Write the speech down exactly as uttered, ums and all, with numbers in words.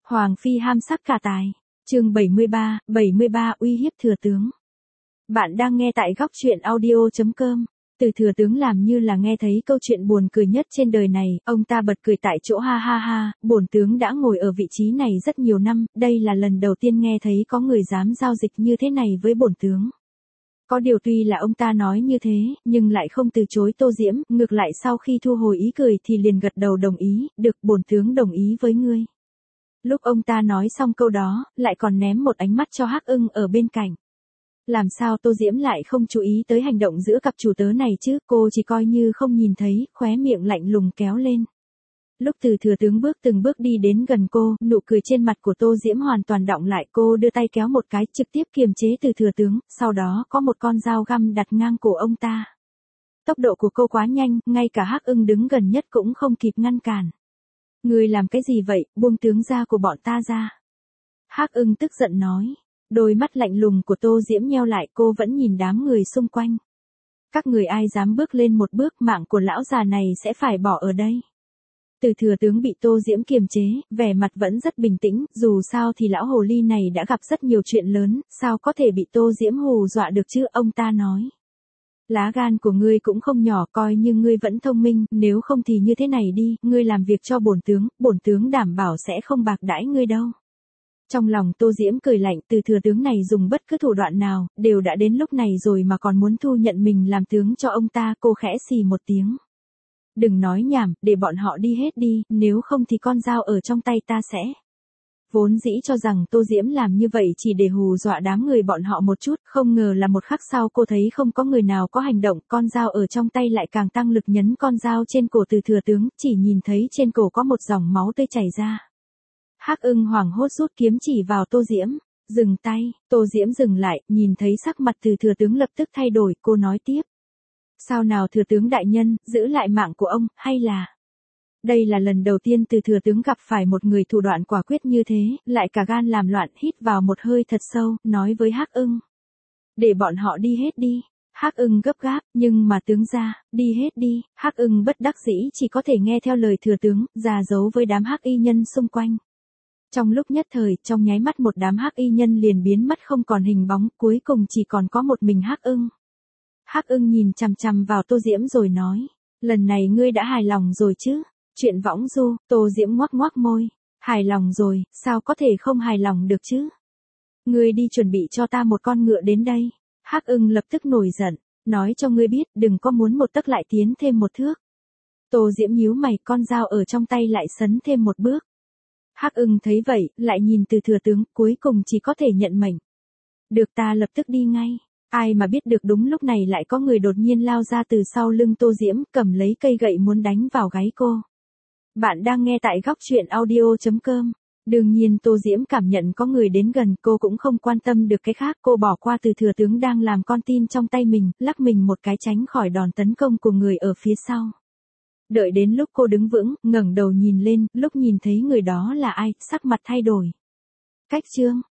Hoàng phi ham sắc cả tài. Chương bảy mươi ba, bảy mươi ba uy hiếp thừa tướng. Bạn đang nghe tại góc truyện audio chấm com. Từ thừa tướng làm như là nghe thấy câu chuyện buồn cười nhất trên đời này, ông ta bật cười tại chỗ ha ha ha, bổn tướng đã ngồi ở vị trí này rất nhiều năm, đây là lần đầu tiên nghe thấy có người dám giao dịch như thế này với bổn tướng. Có điều tuy là ông ta nói như thế, nhưng lại không từ chối Tô Diễm, ngược lại sau khi thu hồi ý cười thì liền gật đầu đồng ý, được bổn tướng đồng ý với ngươi. Lúc ông ta nói xong câu đó, lại còn ném một ánh mắt cho Hắc Ưng ở bên cạnh. Làm sao Tô Diễm lại không chú ý tới hành động giữa cặp chủ tớ này chứ, cô chỉ coi như không nhìn thấy, khóe miệng lạnh lùng kéo lên. Lúc từ thừa tướng bước từng bước đi đến gần cô, nụ cười trên mặt của Tô Diễm hoàn toàn đọng lại, cô đưa tay kéo một cái trực tiếp kiềm chế từ thừa tướng, sau đó có một con dao găm đặt ngang cổ ông ta. Tốc độ của cô quá nhanh, ngay cả Hắc Ưng đứng gần nhất cũng không kịp ngăn cản. Ngươi làm cái gì vậy, buông tướng ra của bọn ta ra. Hắc Ưng tức giận nói. Đôi mắt lạnh lùng của Tô Diễm nheo lại, cô vẫn nhìn đám người xung quanh. Các người ai dám bước lên một bước, mạng của lão già này sẽ phải bỏ ở đây. Từ thừa tướng bị Tô Diễm kiềm chế, vẻ mặt vẫn rất bình tĩnh, dù sao thì lão hồ ly này đã gặp rất nhiều chuyện lớn, sao có thể bị Tô Diễm hù dọa được chứ, ông ta nói. Lá gan của ngươi cũng không nhỏ, coi như ngươi vẫn thông minh, nếu không thì như thế này đi, ngươi làm việc cho bổn tướng, bổn tướng đảm bảo sẽ không bạc đãi ngươi đâu. Trong lòng Tô Diễm cười lạnh, từ thừa tướng này dùng bất cứ thủ đoạn nào, đều đã đến lúc này rồi mà còn muốn thu nhận mình làm tướng cho ông ta, cô khẽ xì một tiếng. Đừng nói nhảm, để bọn họ đi hết đi, nếu không thì con dao ở trong tay ta sẽ. Vốn dĩ cho rằng Tô Diễm làm như vậy chỉ để hù dọa đám người bọn họ một chút, không ngờ là một khắc sau cô thấy không có người nào có hành động, con dao ở trong tay lại càng tăng lực nhấn con dao trên cổ từ thừa tướng, chỉ nhìn thấy trên cổ có một dòng máu tươi chảy ra. Hắc Ưng hoảng hốt rút kiếm chỉ vào Tô Diễm, dừng tay, Tô Diễm dừng lại, nhìn thấy sắc mặt từ thừa tướng lập tức thay đổi, cô nói tiếp. Sao nào thừa tướng đại nhân, giữ lại mạng của ông, hay là... Đây là lần đầu tiên từ thừa tướng gặp phải một người thủ đoạn quả quyết như thế, lại cả gan làm loạn, hít vào một hơi thật sâu, nói với Hắc Ưng. Để bọn họ đi hết đi. Hắc Ưng gấp gáp, nhưng mà tướng gia, đi hết đi. Hắc Ưng bất đắc dĩ chỉ có thể nghe theo lời thừa tướng, già giấu với đám hắc y nhân xung quanh. Trong lúc nhất thời, trong nháy mắt một đám hắc y nhân liền biến mất không còn hình bóng, cuối cùng chỉ còn có một mình Hắc Ưng. Hắc Ưng nhìn chằm chằm vào Tô Diễm rồi nói, lần này ngươi đã hài lòng rồi chứ? Chuyện võng du, Tô Diễm ngoắc ngoắc môi, hài lòng rồi, sao có thể không hài lòng được chứ? Ngươi đi chuẩn bị cho ta một con ngựa đến đây. Hắc Ưng lập tức nổi giận, nói cho ngươi biết, đừng có muốn một tấc lại tiến thêm một thước. Tô Diễm nhíu mày, con dao ở trong tay lại sấn thêm một bước. Hắc Ưng thấy vậy, lại nhìn từ thừa tướng, cuối cùng chỉ có thể nhận mệnh. Được, ta lập tức đi ngay. Ai mà biết được đúng lúc này lại có người đột nhiên lao ra từ sau lưng Tô Diễm, cầm lấy cây gậy muốn đánh vào gáy cô. Bạn đang nghe tại góc truyện audio chấm com. Đương nhiên Tô Diễm cảm nhận có người đến gần, cô cũng không quan tâm được cái khác, cô bỏ qua từ thừa tướng đang làm con tin trong tay mình, lắc mình một cái tránh khỏi đòn tấn công của người ở phía sau. Đợi đến lúc cô đứng vững, ngẩng đầu nhìn lên, lúc nhìn thấy người đó là ai, sắc mặt thay đổi. Cách chương,